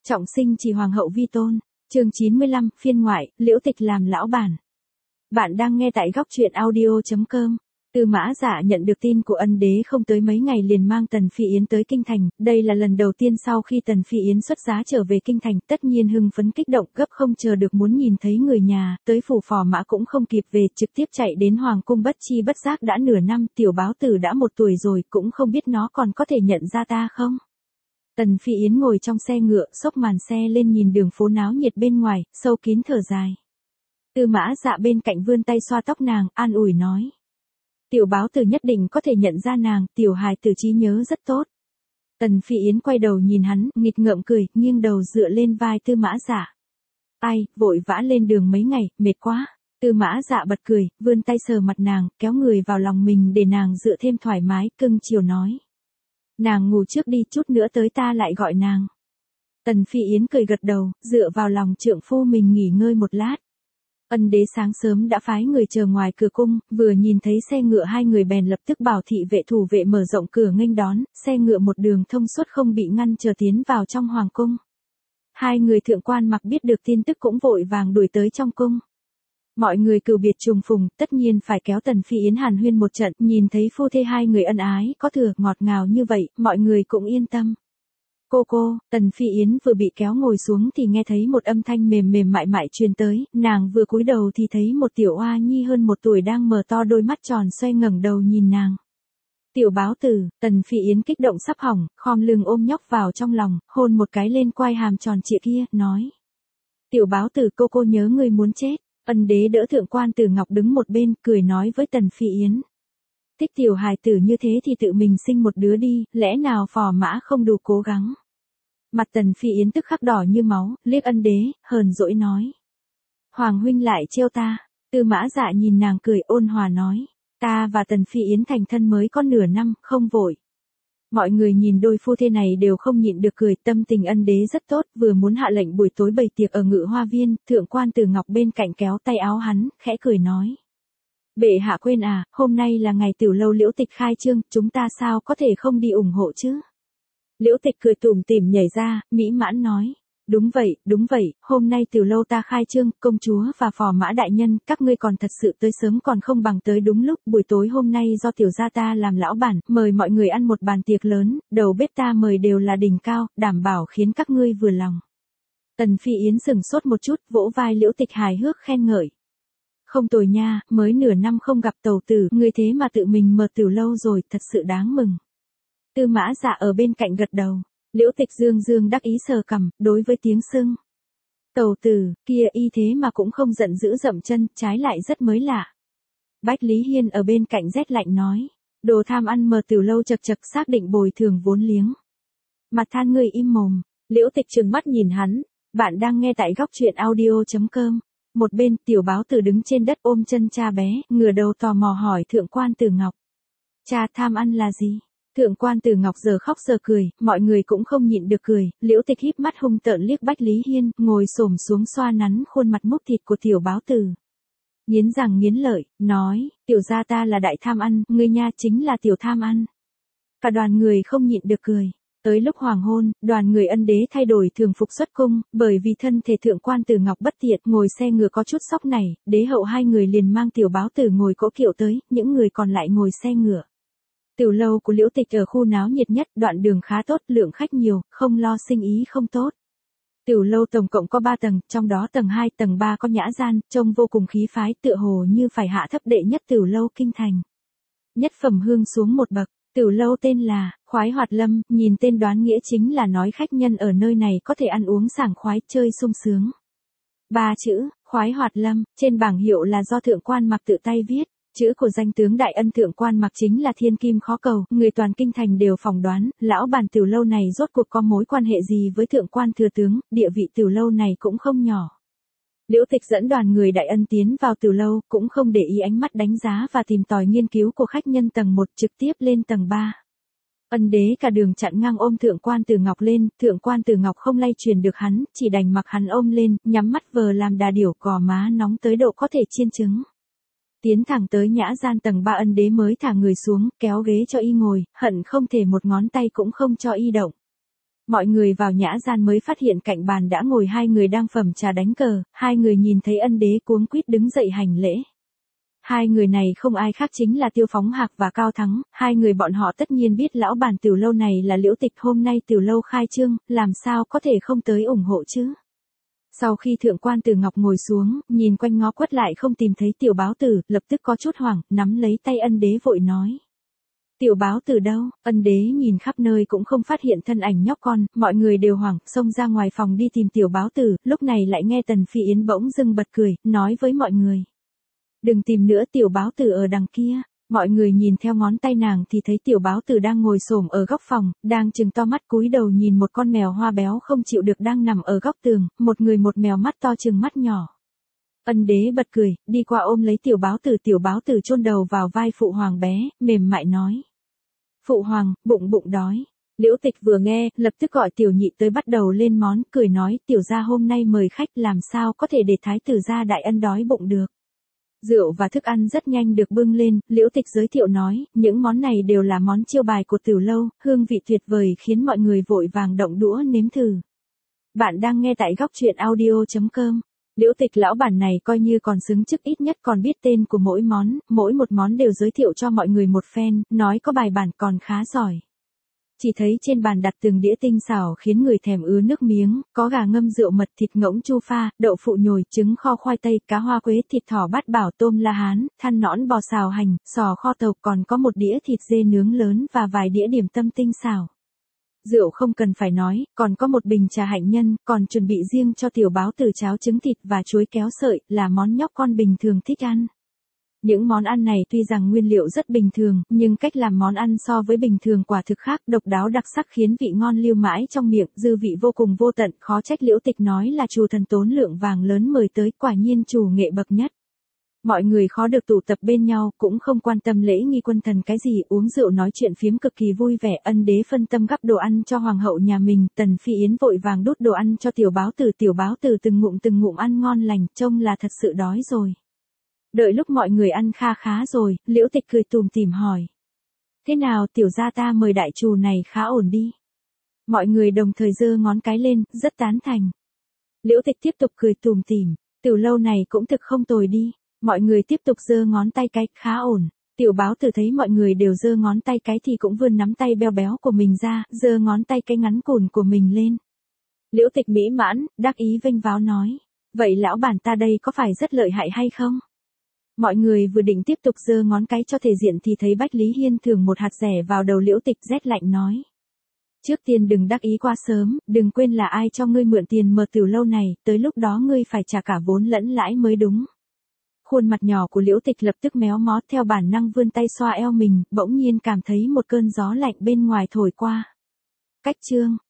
Trọng sinh chỉ hoàng hậu vi tôn. Chương 95, phiên ngoại, Liễu Tịch làm lão bản. Bạn đang nghe tại góc truyện audio.com. Tư Mã Dạ nhận được tin của ân đế không tới mấy ngày liền mang Tần Phi Yến tới kinh thành, đây là lần đầu tiên sau khi Tần Phi Yến xuất giá trở về kinh thành, tất nhiên hưng phấn kích động gấp không chờ được muốn nhìn thấy người nhà, tới phủ phò mã cũng không kịp về, trực tiếp chạy đến hoàng cung. Bất chi bất giác đã nửa năm, tiểu báo tử đã 1 tuổi rồi, cũng không biết nó còn có thể nhận ra ta không. Tần Phi Yến ngồi trong xe ngựa, xốc màn xe lên nhìn đường phố náo nhiệt bên ngoài, sâu kín thở dài. Tư Mã Dạ bên cạnh vươn tay xoa tóc nàng, an ủi nói. Tiểu báo tử nhất định có thể nhận ra nàng, tiểu hài tử trí nhớ rất tốt. Tần Phi Yến quay đầu nhìn hắn, nghịch ngợm cười, nghiêng đầu dựa lên vai Tư Mã Dạ. Ai, vội vã lên đường mấy ngày, mệt quá. Tư Mã Dạ bật cười, vươn tay sờ mặt nàng, kéo người vào lòng mình để nàng dựa thêm thoải mái, cưng chiều nói. Nàng ngủ trước đi, chút nữa tới ta lại gọi nàng. Tần Phi Yến cười gật đầu, dựa vào lòng trượng phu mình nghỉ ngơi một lát. Ân đế sáng sớm đã phái người chờ ngoài cửa cung, vừa nhìn thấy xe ngựa hai người bèn lập tức bảo thị vệ thủ vệ mở rộng cửa nghênh đón, xe ngựa một đường thông suốt không bị ngăn chờ tiến vào trong hoàng cung. Hai người thượng quan mặc biết được tin tức cũng vội vàng đuổi tới trong cung. Mọi người cừu biệt trùng phùng, tất nhiên phải kéo Tần Phi Yến hàn huyên một trận, nhìn thấy phu thê hai người ân ái, có thừa, ngọt ngào như vậy, mọi người cũng yên tâm. Cô, Tần Phi Yến vừa bị kéo ngồi xuống thì nghe thấy một âm thanh mềm mềm mại mại truyền tới, nàng vừa cúi đầu thì thấy một tiểu oa nhi hơn 1 tuổi đang mở to đôi mắt tròn xoay ngẩng đầu nhìn nàng. Tiểu báo tử, Tần Phi Yến kích động sắp hỏng, khom lưng ôm nhóc vào trong lòng, hôn một cái lên quai hàm tròn trịa kia, nói. Tiểu báo tử, cô nhớ người muốn chết. Ân đế đỡ thượng quan Tử Ngọc đứng một bên, cười nói với Tần Phi Yến. Thích tiểu hài tử như thế thì tự mình sinh một đứa đi, lẽ nào phò mã không đủ cố gắng. Mặt Tần Phi Yến tức khắc đỏ như máu, liếc ân đế, hờn dỗi nói. Hoàng huynh lại trêu ta. Tư Mã Dạ nhìn nàng cười ôn hòa nói. Ta và Tần Phi Yến thành thân mới có nửa năm, không vội. Mọi người nhìn đôi phu thê này đều không nhịn được cười, tâm tình ân đế rất tốt, vừa muốn hạ lệnh buổi tối bày tiệc ở Ngự Hoa Viên, thượng quan Tử Ngọc bên cạnh kéo tay áo hắn, khẽ cười nói. Bệ hạ quên à, hôm nay là ngày tiểu lâu Liễu Tịch khai trương, chúng ta sao có thể không đi ủng hộ chứ? Liễu Tịch cười tủm tỉm nhảy ra, mỹ mãn nói. Đúng vậy, hôm nay tiểu lâu ta khai trương, công chúa và phò mã đại nhân, các ngươi còn thật sự tới sớm còn không bằng tới đúng lúc, buổi tối hôm nay do tiểu gia ta làm lão bản, mời mọi người ăn một bàn tiệc lớn, đầu bếp ta mời đều là đỉnh cao, đảm bảo khiến các ngươi vừa lòng. Tần Phi Yến sững sốt một chút, vỗ vai Liễu Tịch hài hước khen ngợi. Không tồi nha, mới nửa năm không gặp tẩu tử, ngươi thế mà tự mình mở tiểu lâu rồi, thật sự đáng mừng. Tư Mã Dạ ở bên cạnh gật đầu. Liễu Tịch dương đắc ý sờ cằm, đối với tiếng xưng. Tẩu tử, kia y thế mà cũng không giận dữ dậm chân, trái lại rất mới lạ. Bách Lý Hiên ở bên cạnh rét lạnh nói. Đồ tham ăn mở tiểu lâu chật xác định bồi thường vốn liếng. Mặt than người im mồm. Liễu Tịch trừng mắt nhìn hắn. Bạn đang nghe tại góc truyện audio.com. Một bên tiểu báo tử đứng trên đất ôm chân cha bé, ngửa đầu tò mò hỏi thượng quan Tử Ngọc. Cha tham ăn là gì? Thượng quan Tử Ngọc giờ khóc giờ cười, mọi người cũng không nhịn được cười, Liễu Tịch híp mắt hung tợn liếc Bách Lý Hiên, ngồi xổm xuống xoa nắn khuôn mặt mốc thịt của tiểu báo tử. Nghiến răng nghiến lợi, nói, tiểu gia ta là đại tham ăn, ngươi nha chính là tiểu tham ăn. Cả đoàn người không nhịn được cười. Tới lúc hoàng hôn, đoàn người ân đế thay đổi thường phục xuất cung, bởi vì thân thể thượng quan Tử Ngọc bất tiện, ngồi xe ngựa có chút sóc này, đế hậu hai người liền mang tiểu báo tử ngồi cỗ kiệu tới, những người còn lại ngồi xe ngựa. Tiểu lâu của Liễu Tịch ở khu náo nhiệt nhất, đoạn đường khá tốt, lượng khách nhiều, không lo sinh ý không tốt. Tiểu lâu tổng cộng có 3 tầng, trong đó tầng 2, tầng 3 có nhã gian, trông vô cùng khí phái, tựa hồ như phải hạ thấp đệ nhất tiểu lâu kinh thành. Nhất phẩm hương xuống một bậc, tiểu lâu tên là Khoái Hoạt Lâm, nhìn tên đoán nghĩa chính là nói khách nhân ở nơi này có thể ăn uống sảng khoái, chơi sung sướng. 3 chữ, Khoái Hoạt Lâm, trên bảng hiệu là do thượng quan Mặc tự tay viết. Chữ của danh tướng đại ân thượng quan Mặc chính là thiên kim khó cầu, người toàn kinh thành đều phỏng đoán, lão bản tiểu lâu này rốt cuộc có mối quan hệ gì với thượng quan thừa tướng, địa vị tiểu lâu này cũng không nhỏ. Liễu Tịch dẫn đoàn người đại ân tiến vào tiểu lâu, cũng không để ý ánh mắt đánh giá và tìm tòi nghiên cứu của khách nhân tầng 1 trực tiếp lên tầng 3. Ân đế cả đường chặn ngang ôm thượng quan Tử Ngọc lên, thượng quan Tử Ngọc không lay truyền được hắn, chỉ đành mặc hắn ôm lên, nhắm mắt vờ làm đà điểu, gò má nóng tới độ có thể chiên trứng. Tiến thẳng tới nhã gian tầng 3 ân đế mới thả người xuống, kéo ghế cho y ngồi, hận không thể một ngón tay cũng không cho y động. Mọi người vào nhã gian mới phát hiện cạnh bàn đã ngồi hai người đang phẩm trà đánh cờ, hai người nhìn thấy ân đế cuống quýt đứng dậy hành lễ. Hai người này không ai khác chính là Tiêu Phóng Hạc và Cao Thắng, hai người bọn họ tất nhiên biết lão bản tiểu lâu này là Liễu Tịch, hôm nay tiểu lâu khai trương, làm sao có thể không tới ủng hộ chứ. Sau khi thượng quan Tử Ngọc ngồi xuống, nhìn quanh ngó quất lại không tìm thấy tiểu báo tử, lập tức có chút hoảng, nắm lấy tay ân đế vội nói. Tiểu báo tử đâu? Ân đế nhìn khắp nơi cũng không phát hiện thân ảnh nhóc con, mọi người đều hoảng, xông ra ngoài phòng đi tìm tiểu báo tử, lúc này lại nghe Tần Phi Yến bỗng dưng bật cười, nói với mọi người. Đừng tìm nữa, tiểu báo tử ở đằng kia. Mọi người nhìn theo ngón tay nàng thì thấy tiểu báo tử đang ngồi xổm ở góc phòng, đang trừng to mắt cúi đầu nhìn một con mèo hoa béo không chịu được đang nằm ở góc tường, một người một mèo mắt to trừng mắt nhỏ. Ân đế bật cười, đi qua ôm lấy tiểu báo tử chôn đầu vào vai phụ hoàng bé, mềm mại nói. Phụ hoàng, bụng đói. Liễu Tịch vừa nghe, lập tức gọi tiểu nhị tới bắt đầu lên món, cười nói, tiểu gia hôm nay mời khách làm sao có thể để thái tử gia đại ân đói bụng được. Rượu và thức ăn rất nhanh được bưng lên, Liễu Tịch giới thiệu nói, những món này đều là món chiêu bài của tiểu lâu, hương vị tuyệt vời khiến mọi người vội vàng động đũa nếm thử. Bạn đang nghe tại góc truyện audio.com. Liễu Tịch lão bản này coi như còn xứng chức, ít nhất còn biết tên của mỗi một món đều giới thiệu cho mọi người một phen, nói có bài bản còn khá giỏi. Chỉ thấy trên bàn đặt từng đĩa tinh xảo khiến người thèm ứa nước miếng, có gà ngâm rượu mật, thịt ngỗng chu pha, đậu phụ nhồi, trứng kho khoai tây, cá hoa quế, thịt thỏ bát bảo, tôm la hán, than nõn bò xào hành, sò kho tàu, còn có một đĩa thịt dê nướng lớn và vài đĩa điểm tâm tinh xảo. Rượu không cần phải nói, còn có một bình trà hạnh nhân, còn chuẩn bị riêng cho tiểu báo tử cháo trứng thịt và chuối kéo sợi, là món nhóc con bình thường thích ăn. Những món ăn này tuy rằng nguyên liệu rất bình thường, nhưng cách làm món ăn so với bình thường quả thực khác, độc đáo đặc sắc khiến vị ngon lưu mãi trong miệng, dư vị vô cùng vô tận, khó trách Liễu Tịch nói là chủ thần tốn lượng vàng lớn mời tới, quả nhiên chủ nghệ bậc nhất. Mọi người khó được tụ tập bên nhau, cũng không quan tâm lễ nghi quân thần cái gì, uống rượu nói chuyện phiếm cực kỳ vui vẻ. Ân đế phân tâm gắp đồ ăn cho hoàng hậu nhà mình, Tần Phi Yến vội vàng đút đồ ăn cho tiểu báo tử từng ngụm ăn ngon lành, trông là thật sự đói rồi. Đợi lúc mọi người ăn kha khá rồi, Liễu Tịch cười tủm tỉm hỏi. Thế nào, tiểu gia ta mời đại trù này khá ổn đi. Mọi người đồng thời giơ ngón cái lên, rất tán thành. Liễu Tịch tiếp tục cười tủm tỉm, tiểu lâu này cũng thực không tồi đi. Mọi người tiếp tục giơ ngón tay cái, khá ổn. Tiểu báo tử thấy mọi người đều giơ ngón tay cái thì cũng vươn nắm tay béo béo của mình ra, giơ ngón tay cái ngắn cùn của mình lên. Liễu Tịch mỹ mãn, đắc ý vênh váo nói. Vậy lão bản ta đây có phải rất lợi hại hay không? Mọi người vừa định tiếp tục giơ ngón cái cho thể diện thì thấy Bách Lý Hiên thưởng một hạt rẻ vào đầu Liễu Tịch, rét lạnh nói. Trước tiên đừng đắc ý quá sớm, đừng quên là ai cho ngươi mượn tiền mở tiểu lâu này, tới lúc đó ngươi phải trả cả vốn lẫn lãi mới đúng. Khuôn mặt nhỏ của Liễu Tịch lập tức méo mó, theo bản năng vươn tay xoa eo mình, bỗng nhiên cảm thấy một cơn gió lạnh bên ngoài thổi qua. Cách chương